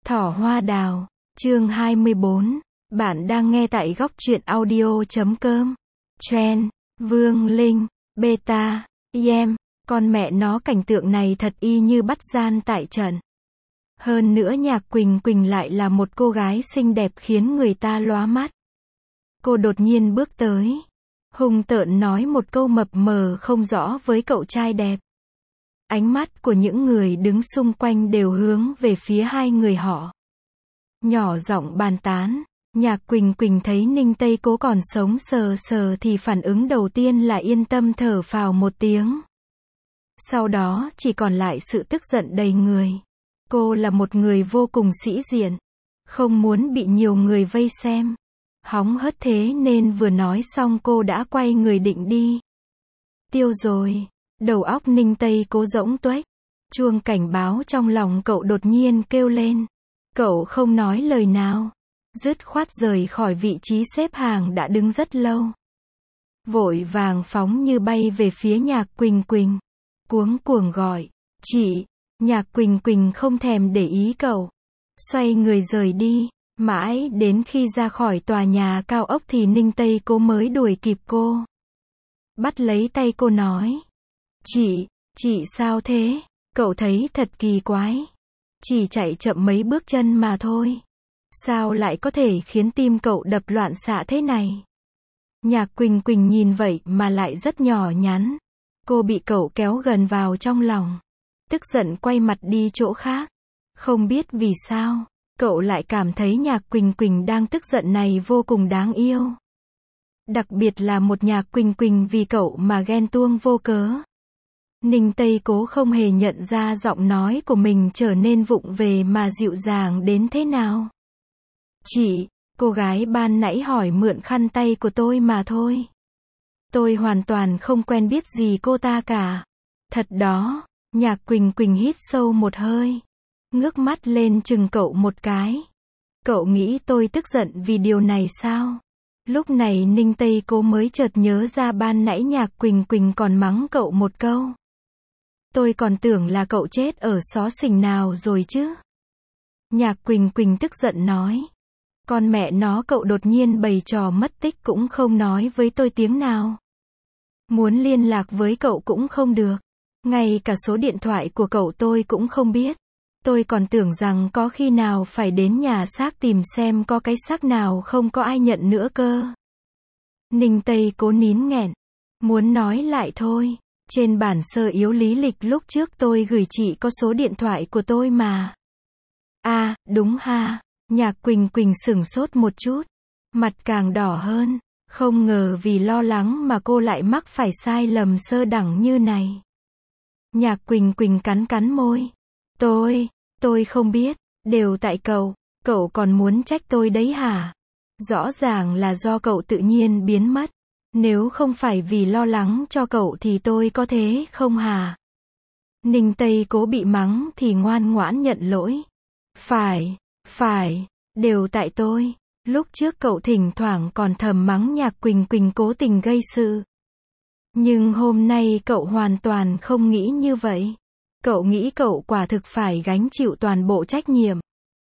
Thỏ hoa đào, chương 24. Bạn đang nghe tại góc truyện audio.com. Trend, Vương Linh, Beta, Yem, con mẹ nó cảnh tượng này thật y như bắt gian tại trận. Hơn nữa Nhạc Quỳnh Quỳnh lại là một cô gái xinh đẹp khiến người ta lóa mắt. Cô đột nhiên bước tới, hung tợn nói một câu mập mờ không rõ với cậu trai đẹp. Ánh mắt của những người đứng xung quanh đều hướng về phía hai người họ. Nhỏ giọng bàn tán, Nhạc Quỳnh Quỳnh thấy Ninh Tây Cố còn sống sờ sờ thì phản ứng đầu tiên là yên tâm thở phào một tiếng. Sau đó chỉ còn lại sự tức giận đầy người. Cô là một người vô cùng sĩ diện, không muốn bị nhiều người vây xem. Hóng hớt thế nên vừa nói xong cô đã quay người định đi. Tiêu rồi. Đầu óc Ninh Tây Cố rỗng tuếch. Chuông cảnh báo trong lòng cậu đột nhiên kêu lên. Cậu không nói lời nào, dứt khoát rời khỏi vị trí xếp hàng đã đứng rất lâu. Vội vàng phóng như bay về phía Nhạc Quỳnh Quỳnh. Cuống cuồng gọi, chị. Nhạc Quỳnh Quỳnh không thèm để ý cậu. Xoay người rời đi. Mãi đến khi ra khỏi tòa nhà cao ốc thì Ninh Tây Cố mới đuổi kịp cô. Bắt lấy tay cô nói. Chị sao thế? Cậu thấy thật kỳ quái. Chỉ chạy chậm mấy bước chân mà thôi. Sao lại có thể khiến tim cậu đập loạn xạ thế này? Nhạc Quỳnh Quỳnh nhìn vậy mà lại rất nhỏ nhắn. Cô bị cậu kéo gần vào trong lòng. Tức giận quay mặt đi chỗ khác. Không biết vì sao, cậu lại cảm thấy Nhạc Quỳnh Quỳnh đang tức giận này vô cùng đáng yêu. Đặc biệt là một Nhạc Quỳnh Quỳnh vì cậu mà ghen tuông vô cớ. Ninh Tây Cố không hề nhận ra giọng nói của mình trở nên vụng về mà dịu dàng đến thế nào. Chị, cô gái ban nãy hỏi mượn khăn tay của tôi mà thôi. Tôi hoàn toàn không quen biết gì cô ta cả. Thật đó. Nhạc Quỳnh Quỳnh hít sâu một hơi. Ngước mắt lên chừng cậu một cái. Cậu nghĩ tôi tức giận vì điều này sao? Lúc này Ninh Tây Cố mới chợt nhớ ra ban nãy Nhạc Quỳnh Quỳnh còn mắng cậu một câu. Tôi còn tưởng là cậu chết ở xó xỉnh nào rồi chứ. Nhạc Quỳnh Quỳnh tức giận nói. Con mẹ nó cậu đột nhiên bày trò mất tích cũng không nói với tôi tiếng nào. Muốn liên lạc với cậu cũng không được. Ngay cả số điện thoại của cậu tôi cũng không biết. Tôi còn tưởng rằng có khi nào phải đến nhà xác tìm xem có cái xác nào không có ai nhận nữa cơ. Ninh Tây Cố nín nghẹn. Muốn nói lại thôi. Trên bản sơ yếu lý lịch lúc trước tôi gửi chị có số điện thoại của tôi mà. À, đúng ha. Nhạc Quỳnh Quỳnh sửng sốt một chút. Mặt càng đỏ hơn. Không ngờ vì lo lắng mà cô lại mắc phải sai lầm sơ đẳng như này. Nhạc Quỳnh Quỳnh cắn môi. Tôi không biết. Đều tại cậu còn muốn trách tôi đấy hả? Rõ ràng là do cậu tự nhiên biến mất. Nếu không phải vì lo lắng cho cậu thì tôi có thế không hả? Ninh Tây Cố bị mắng thì ngoan ngoãn nhận lỗi. Phải, đều tại tôi. Lúc trước cậu thỉnh thoảng còn thầm mắng Nhạc Quỳnh Quỳnh cố tình gây sự. Nhưng hôm nay cậu hoàn toàn không nghĩ như vậy. Cậu nghĩ cậu quả thực phải gánh chịu toàn bộ trách nhiệm.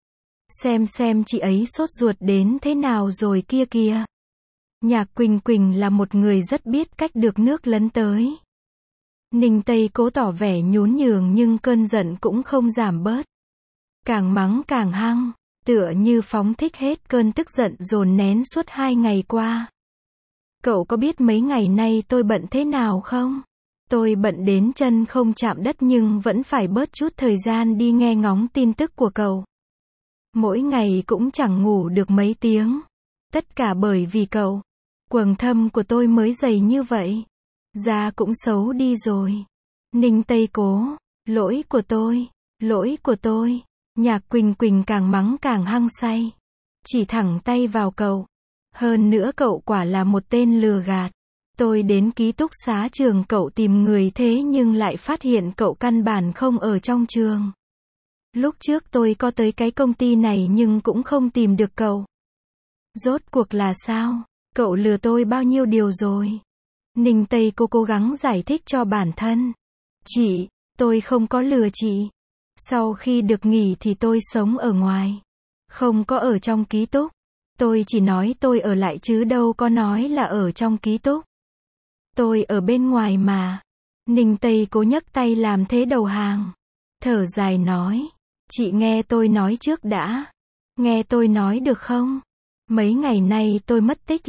Xem chị ấy sốt ruột đến thế nào rồi kia kìa. Nhạc Quỳnh Quỳnh là một người rất biết cách được nước lấn tới. Ninh Tây Cố tỏ vẻ nhún nhường nhưng cơn giận cũng không giảm bớt. Càng mắng càng hăng, tựa như phóng thích hết cơn tức giận dồn nén suốt 2 ngày qua. Cậu có biết mấy ngày nay tôi bận thế nào không? Tôi bận đến chân không chạm đất nhưng vẫn phải bớt chút thời gian đi nghe ngóng tin tức của cậu. Mỗi ngày cũng chẳng ngủ được mấy tiếng. Tất cả bởi vì cậu. Quầng thâm của tôi mới dày như vậy. Da cũng xấu đi rồi. Ninh Tây Cố. Lỗi của tôi. Nhạc Quỳnh Quỳnh càng mắng càng hăng say. Chỉ thẳng tay vào cậu. Hơn nữa cậu quả là một tên lừa gạt. Tôi đến ký túc xá trường cậu tìm người thế nhưng lại phát hiện cậu căn bản không ở trong trường. Lúc trước tôi có tới cái công ty này nhưng cũng không tìm được cậu. Rốt cuộc là sao? Cậu lừa tôi bao nhiêu điều rồi? Ninh Tây Cố cố gắng giải thích cho bản thân. Tôi không có lừa chị. Sau khi được nghỉ thì tôi sống ở ngoài. Không có ở trong ký túc. Tôi chỉ nói tôi ở lại chứ đâu có nói là ở trong ký túc. Tôi ở bên ngoài mà. Ninh Tây Cố nhấc tay làm thế đầu hàng. Thở dài nói. Chị nghe tôi nói trước đã. Nghe tôi nói được không? Mấy ngày nay tôi mất tích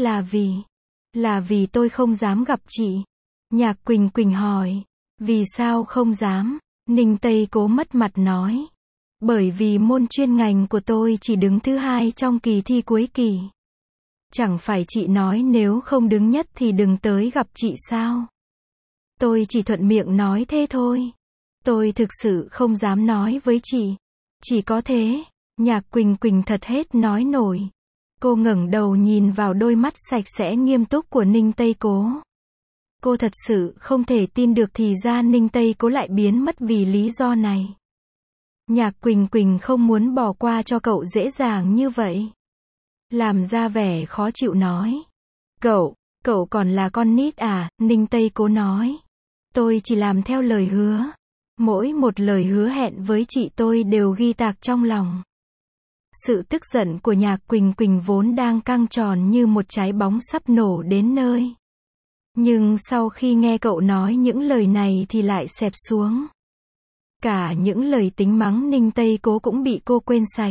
là vì tôi không dám gặp chị. Nhạc Quỳnh Quỳnh hỏi. Vì sao không dám? Ninh Tây Cố mất mặt nói. Bởi vì môn chuyên ngành của tôi chỉ đứng thứ 2 trong kỳ thi cuối kỳ. Chẳng phải chị nói nếu không đứng nhất thì đừng tới gặp chị sao? Tôi chỉ thuận miệng nói thế thôi. Tôi thực sự không dám nói với chị. Chỉ có thế. Nhạc Quỳnh Quỳnh thật hết nói nổi. Cô ngẩng đầu nhìn vào đôi mắt sạch sẽ nghiêm túc của Ninh Tây Cố. Cô thật sự không thể tin được thì ra Ninh Tây Cố lại biến mất vì lý do này. Nhạc Quỳnh Quỳnh không muốn bỏ qua cho cậu dễ dàng như vậy. Làm ra vẻ khó chịu nói. Cậu còn là con nít à? Ninh Tây Cố nói. Tôi chỉ làm theo lời hứa. Mỗi một lời hứa hẹn với chị tôi đều ghi tạc trong lòng. Sự tức giận của Nhạc Quỳnh Quỳnh vốn đang căng tròn như một trái bóng sắp nổ đến nơi. Nhưng sau khi nghe cậu nói những lời này thì lại xẹp xuống. Cả những lời tính mắng Ninh Tây Cố cũng bị cô quên sạch.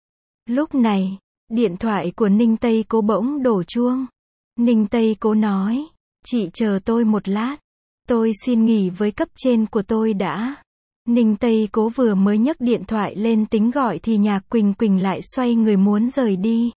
Lúc này, điện thoại của Ninh Tây Cố bỗng đổ chuông. Ninh Tây Cố nói, chị chờ tôi một lát. Tôi xin nghỉ với cấp trên của tôi đã. Ninh Tây Cố vừa mới nhấc điện thoại lên tính gọi thì Nhạc Quỳnh Quỳnh lại xoay người muốn rời đi.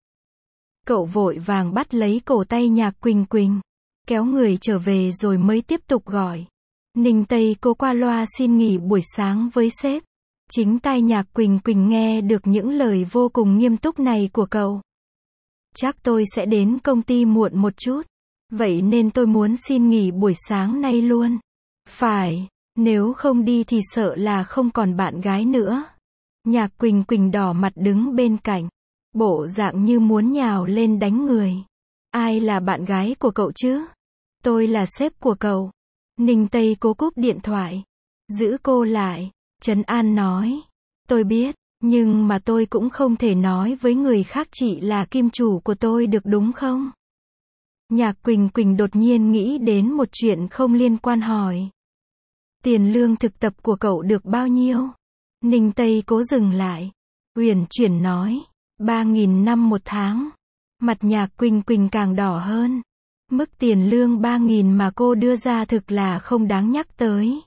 Cậu vội vàng bắt lấy cổ tay Nhạc Quỳnh Quỳnh, kéo người trở về rồi mới tiếp tục gọi. Ninh Tây Cố qua loa xin nghỉ buổi sáng với sếp. Chính tai Nhạc Quỳnh Quỳnh nghe được những lời vô cùng nghiêm túc này của cậu. Chắc tôi sẽ đến công ty muộn một chút. Vậy nên tôi muốn xin nghỉ buổi sáng nay luôn. Phải, nếu không đi thì sợ là không còn bạn gái nữa. Nhạc Quỳnh Quỳnh đỏ mặt đứng bên cạnh. Bộ dạng như muốn nhào lên đánh người. Ai là bạn gái của cậu chứ? Tôi là sếp của cậu. Ninh Tây Cố cúp điện thoại. Giữ cô lại. Trấn an nói. Tôi biết, nhưng mà tôi cũng không thể nói với người khác chị là kim chủ của tôi được đúng không? Nhạc Quỳnh Quỳnh đột nhiên nghĩ đến một chuyện không liên quan hỏi. Tiền lương thực tập của cậu được bao nhiêu? Ninh Tây Cố dừng lại. Uyển chuyển nói. 3.000 năm một tháng. Mặt Nhạc Quỳnh Quỳnh càng đỏ hơn. Mức tiền lương 3.000 mà cô đưa ra thực là không đáng nhắc tới.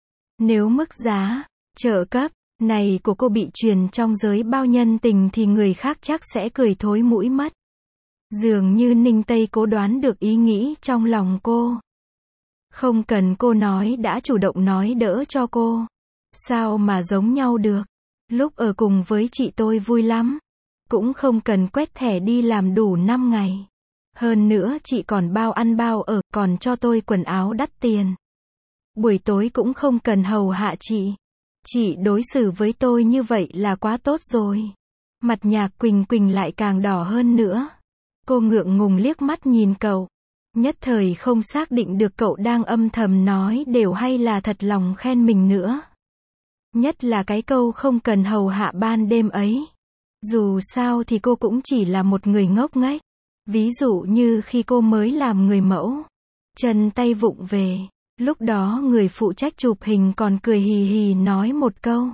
Nếu mức giá, trợ cấp, này của cô bị truyền trong giới bao nhân tình thì người khác chắc sẽ cười thối mũi mất. Dường như Ninh Tây Cố đoán được ý nghĩ trong lòng cô. Không cần cô nói đã chủ động nói đỡ cho cô. Sao mà giống nhau được? Lúc ở cùng với chị tôi vui lắm. Cũng không cần quét thẻ đi làm đủ 5 ngày. Hơn nữa chị còn bao ăn bao ở, còn cho tôi quần áo đắt tiền. Buổi tối cũng không cần hầu hạ chị. Chị đối xử với tôi như vậy là quá tốt rồi. Mặt Nhạc Quỳnh Quỳnh lại càng đỏ hơn nữa. Cô ngượng ngùng liếc mắt nhìn cậu. Nhất thời không xác định được cậu đang âm thầm nói đều hay là thật lòng khen mình nữa. Nhất là cái câu không cần hầu hạ ban đêm ấy. Dù sao thì cô cũng chỉ là một người ngốc nghếch. Ví dụ như khi cô mới làm người mẫu. Chân tay vụng về. Lúc đó người phụ trách chụp hình còn cười hì hì nói một câu.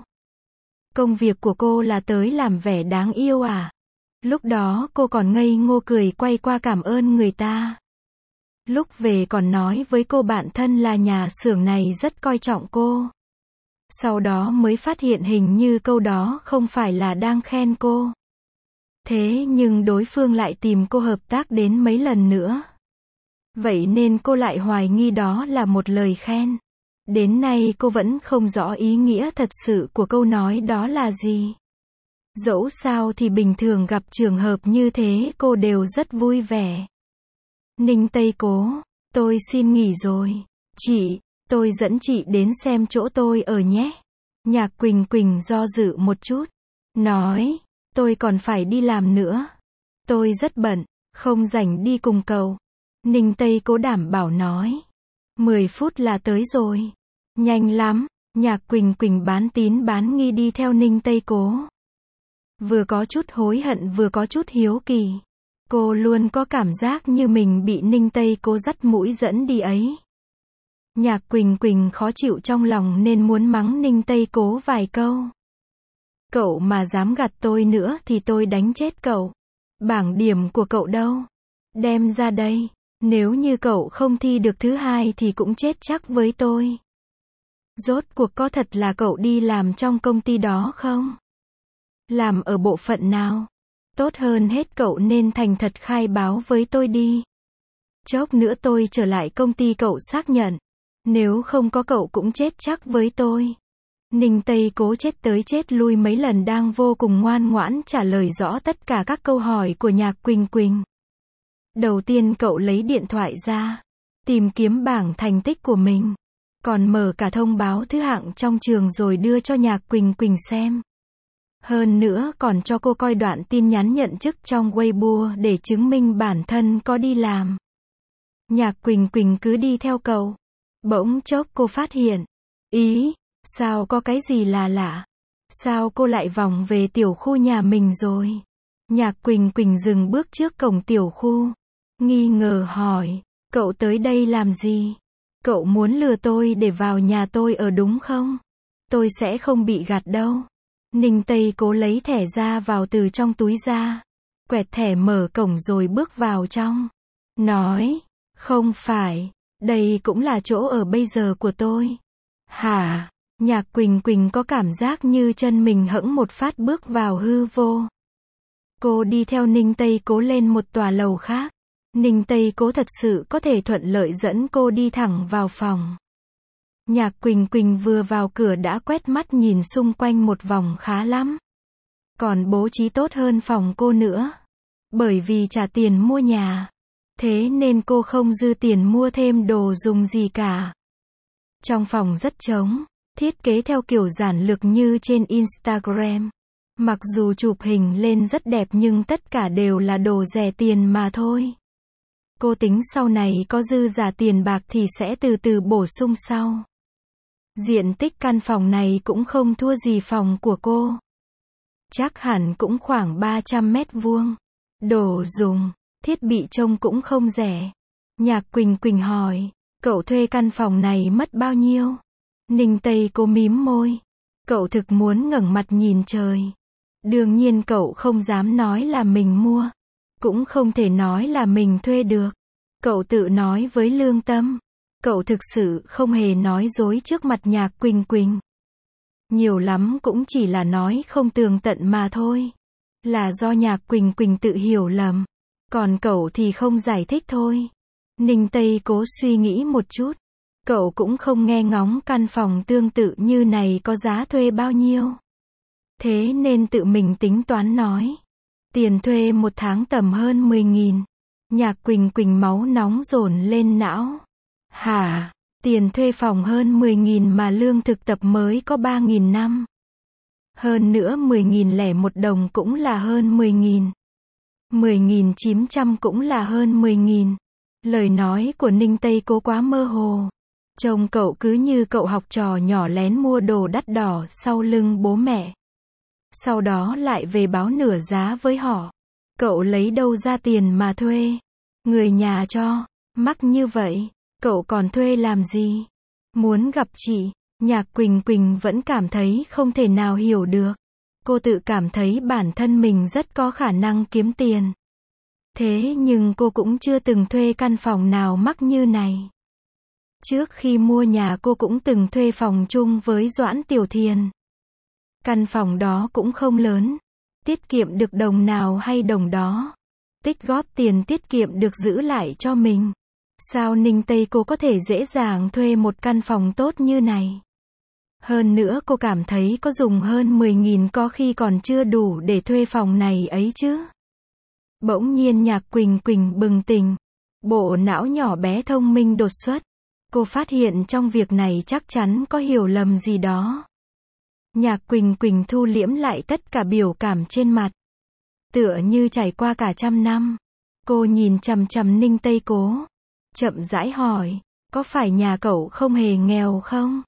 Công việc của cô là tới làm vẻ đáng yêu à? Lúc đó cô còn ngây ngô cười quay qua cảm ơn người ta. Lúc về còn nói với cô bạn thân là nhà xưởng này rất coi trọng cô. Sau đó mới phát hiện hình như câu đó không phải là đang khen cô. Thế nhưng đối phương lại tìm cô hợp tác đến mấy lần nữa. Vậy nên cô lại hoài nghi đó là một lời khen. Đến nay cô vẫn không rõ ý nghĩa thật sự của câu nói đó là gì. Dẫu sao thì bình thường gặp trường hợp như thế cô đều rất vui vẻ. Ninh Tây Cố, tôi xin nghỉ rồi. Chị, tôi dẫn chị đến xem chỗ tôi ở nhé. Nhạc Quỳnh Quỳnh do dự một chút. Nói, tôi còn phải đi làm nữa. Tôi rất bận, không rảnh đi cùng cậu. Ninh Tây Cố đảm bảo nói. 10 phút là tới rồi. Nhanh lắm, Nhạc Quỳnh Quỳnh bán tín bán nghi đi theo Ninh Tây Cố. Vừa có chút hối hận vừa có chút hiếu kỳ. Cô luôn có cảm giác như mình bị Ninh Tây Cố dắt mũi dẫn đi ấy. Nhạc Quỳnh Quỳnh khó chịu trong lòng nên muốn mắng Ninh Tây Cố vài câu. Cậu mà dám gạt tôi nữa thì tôi đánh chết cậu. Bảng điểm của cậu đâu? Đem ra đây. Nếu như cậu không thi được thứ hai thì cũng chết chắc với tôi. Rốt cuộc có thật là cậu đi làm trong công ty đó không? Làm ở bộ phận nào? Tốt hơn hết cậu nên thành thật khai báo với tôi đi. Chốc nữa tôi trở lại công ty cậu xác nhận. Nếu không có cậu cũng chết chắc với tôi. Ninh Tây Cố chết tới chết lui mấy lần đang vô cùng ngoan ngoãn trả lời rõ tất cả các câu hỏi của Nhạc Quỳnh Quỳnh. Đầu tiên cậu lấy điện thoại ra, tìm kiếm bảng thành tích của mình. Còn mở cả thông báo thứ hạng trong trường rồi đưa cho Nhạc Quỳnh Quỳnh xem. Hơn nữa còn cho cô coi đoạn tin nhắn nhận chức trong Weibo để chứng minh bản thân có đi làm. Nhạc Quỳnh Quỳnh cứ đi theo cậu. Bỗng chốc cô phát hiện. Ý, sao có cái gì là lạ? Sao cô lại vòng về tiểu khu nhà mình rồi? Nhạc Quỳnh Quỳnh dừng bước trước cổng tiểu khu. Nghi ngờ hỏi, cậu tới đây làm gì? Cậu muốn lừa tôi để vào nhà tôi ở đúng không? Tôi sẽ không bị gạt đâu. Ninh Tây Cố lấy thẻ ra vào từ trong túi ra. Quẹt thẻ mở cổng rồi bước vào trong. Nói, không phải, đây cũng là chỗ ở bây giờ của tôi. Hả? Nhạc Quỳnh Quỳnh có cảm giác như chân mình hẫng một phát bước vào hư vô. Cô đi theo Ninh Tây Cố lên một tòa lầu khác. Ninh Tây Cố thật sự có thể thuận lợi dẫn cô đi thẳng vào phòng. Nhạc Quỳnh Quỳnh vừa vào cửa đã quét mắt nhìn xung quanh một vòng khá lắm. Còn bố trí tốt hơn phòng cô nữa. Bởi vì trả tiền mua nhà. Thế nên cô không dư tiền mua thêm đồ dùng gì cả. Trong phòng rất trống, thiết kế theo kiểu giản lược như trên Instagram. Mặc dù chụp hình lên rất đẹp nhưng tất cả đều là đồ rẻ tiền mà thôi. Cô tính sau này có dư giả tiền bạc thì sẽ từ từ bổ sung sau. Diện tích căn phòng này cũng không thua gì phòng của cô. Chắc hẳn cũng khoảng 300 mét vuông. Đồ dùng, thiết bị trông cũng không rẻ. Nhạc Quỳnh Quỳnh hỏi, cậu thuê căn phòng này mất bao nhiêu? Ninh Tây Cố mím môi. Cậu thực muốn ngẩng mặt nhìn trời. Đương nhiên cậu không dám nói là mình mua. Cũng không thể nói là mình thuê được. Cậu tự nói với lương tâm. Cậu thực sự không hề nói dối trước mặt Nhạc Quỳnh Quỳnh. Nhiều lắm cũng chỉ là nói không tường tận mà thôi. Là do Nhạc Quỳnh Quỳnh tự hiểu lầm. Còn cậu thì không giải thích thôi. Ninh Tây Cố suy nghĩ một chút. Cậu cũng không nghe ngóng căn phòng tương tự như này có giá thuê bao nhiêu. Thế nên tự mình tính toán nói. Tiền thuê một tháng tầm hơn 10.000. Nhạc Quỳnh Quỳnh máu nóng dồn lên não. Hả? Tiền thuê phòng hơn 10.000 mà lương thực tập mới có 3.000 năm. Hơn nữa 10.001 đồng cũng là hơn 10.000. 10.900 cũng là hơn 10.000. Lời nói của Ninh Tây Cố quá mơ hồ. Trông cậu cứ như cậu học trò nhỏ lén mua đồ đắt đỏ sau lưng bố mẹ. Sau đó lại về báo nửa giá với họ. Cậu lấy đâu ra tiền mà thuê? Người nhà cho. Mắc như vậy, cậu còn thuê làm gì? Muốn gặp chị, Nhạc Quỳnh Quỳnh vẫn cảm thấy không thể nào hiểu được. Cô tự cảm thấy bản thân mình rất có khả năng kiếm tiền. Thế nhưng cô cũng chưa từng thuê căn phòng nào mắc như này. Trước khi mua nhà cô cũng từng thuê phòng chung với Doãn Tiểu Thiền. Căn phòng đó cũng không lớn. Tiết kiệm được đồng nào hay đồng đó. Tích góp tiền tiết kiệm được giữ lại cho mình. Sao Ninh Tây Cố có thể dễ dàng thuê một căn phòng tốt như này? Hơn nữa cô cảm thấy có dùng hơn 10.000 có khi còn chưa đủ để thuê phòng này ấy chứ. Bỗng nhiên Nhạc Quỳnh Quỳnh bừng tỉnh. Bộ não nhỏ bé thông minh đột xuất. Cô phát hiện trong việc này chắc chắn có hiểu lầm gì đó. Nhạc Quỳnh Quỳnh thu liễm lại tất cả biểu cảm trên mặt. Tựa như trải qua cả trăm năm. Cô nhìn chằm chằm Ninh Tây Cố. Chậm rãi hỏi, có phải nhà cậu không hề nghèo không?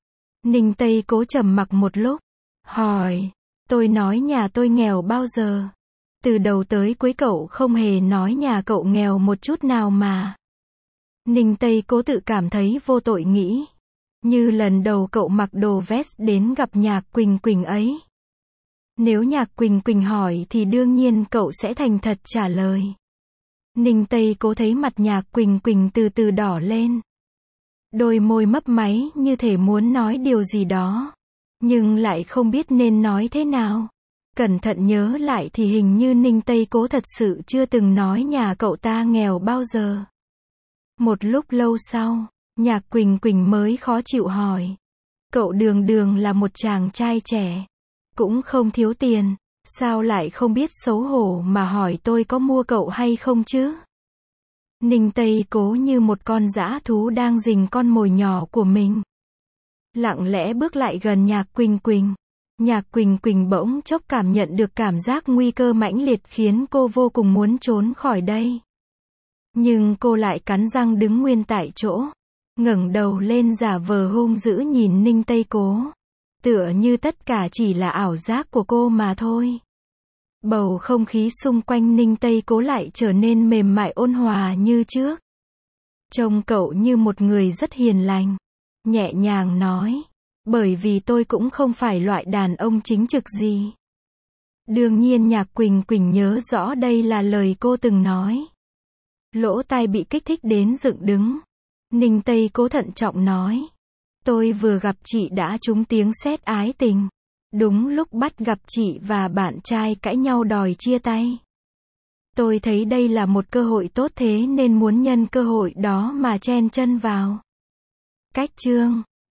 Ninh Tây Cố trầm mặc một lúc, hỏi, tôi nói nhà tôi nghèo bao giờ? Từ đầu tới cuối cậu không hề nói nhà cậu nghèo một chút nào mà. Ninh Tây Cố tự cảm thấy vô tội nghĩ, như lần đầu cậu mặc đồ vest đến gặp Nhạc Quỳnh Quỳnh ấy. Nếu Nhạc Quỳnh Quỳnh hỏi thì đương nhiên cậu sẽ thành thật trả lời. Ninh Tây Cố thấy mặt Nhạc Quỳnh Quỳnh từ từ đỏ lên. Đôi môi mấp máy như thể muốn nói điều gì đó, nhưng lại không biết nên nói thế nào. Cẩn thận nhớ lại thì hình như Ninh Tây Cố thật sự chưa từng nói nhà cậu ta nghèo bao giờ. Một lúc lâu sau, Nhạc Quỳnh Quỳnh mới khó chịu hỏi. Cậu đường đường là một chàng trai trẻ, cũng không thiếu tiền, sao lại không biết xấu hổ mà hỏi tôi có mua cậu hay không chứ? Ninh Tây Cố như một con dã thú đang rình con mồi nhỏ của mình. Lặng lẽ bước lại gần Nhạc Quỳnh Quỳnh. Nhạc Quỳnh Quỳnh bỗng chốc cảm nhận được cảm giác nguy cơ mãnh liệt khiến cô vô cùng muốn trốn khỏi đây. Nhưng cô lại cắn răng đứng nguyên tại chỗ, ngẩng đầu lên giả vờ hung dữ nhìn Ninh Tây Cố. Tựa như tất cả chỉ là ảo giác của cô mà thôi. Bầu không khí xung quanh Ninh Tây Cố lại trở nên mềm mại ôn hòa như trước. Trông cậu như một người rất hiền lành. Nhẹ nhàng nói, bởi vì tôi cũng không phải loại đàn ông chính trực gì. Đương nhiên Nhạc Quỳnh Quỳnh nhớ rõ đây là lời cô từng nói. Lỗ tai bị kích thích đến dựng đứng. Ninh Tây Cố thận trọng nói, tôi vừa gặp chị đã trúng tiếng sét ái tình. Đúng lúc bắt gặp chị và bạn trai cãi nhau đòi chia tay. Tôi thấy đây là một cơ hội tốt thế nên muốn nhân cơ hội đó mà chen chân vào. Cách chương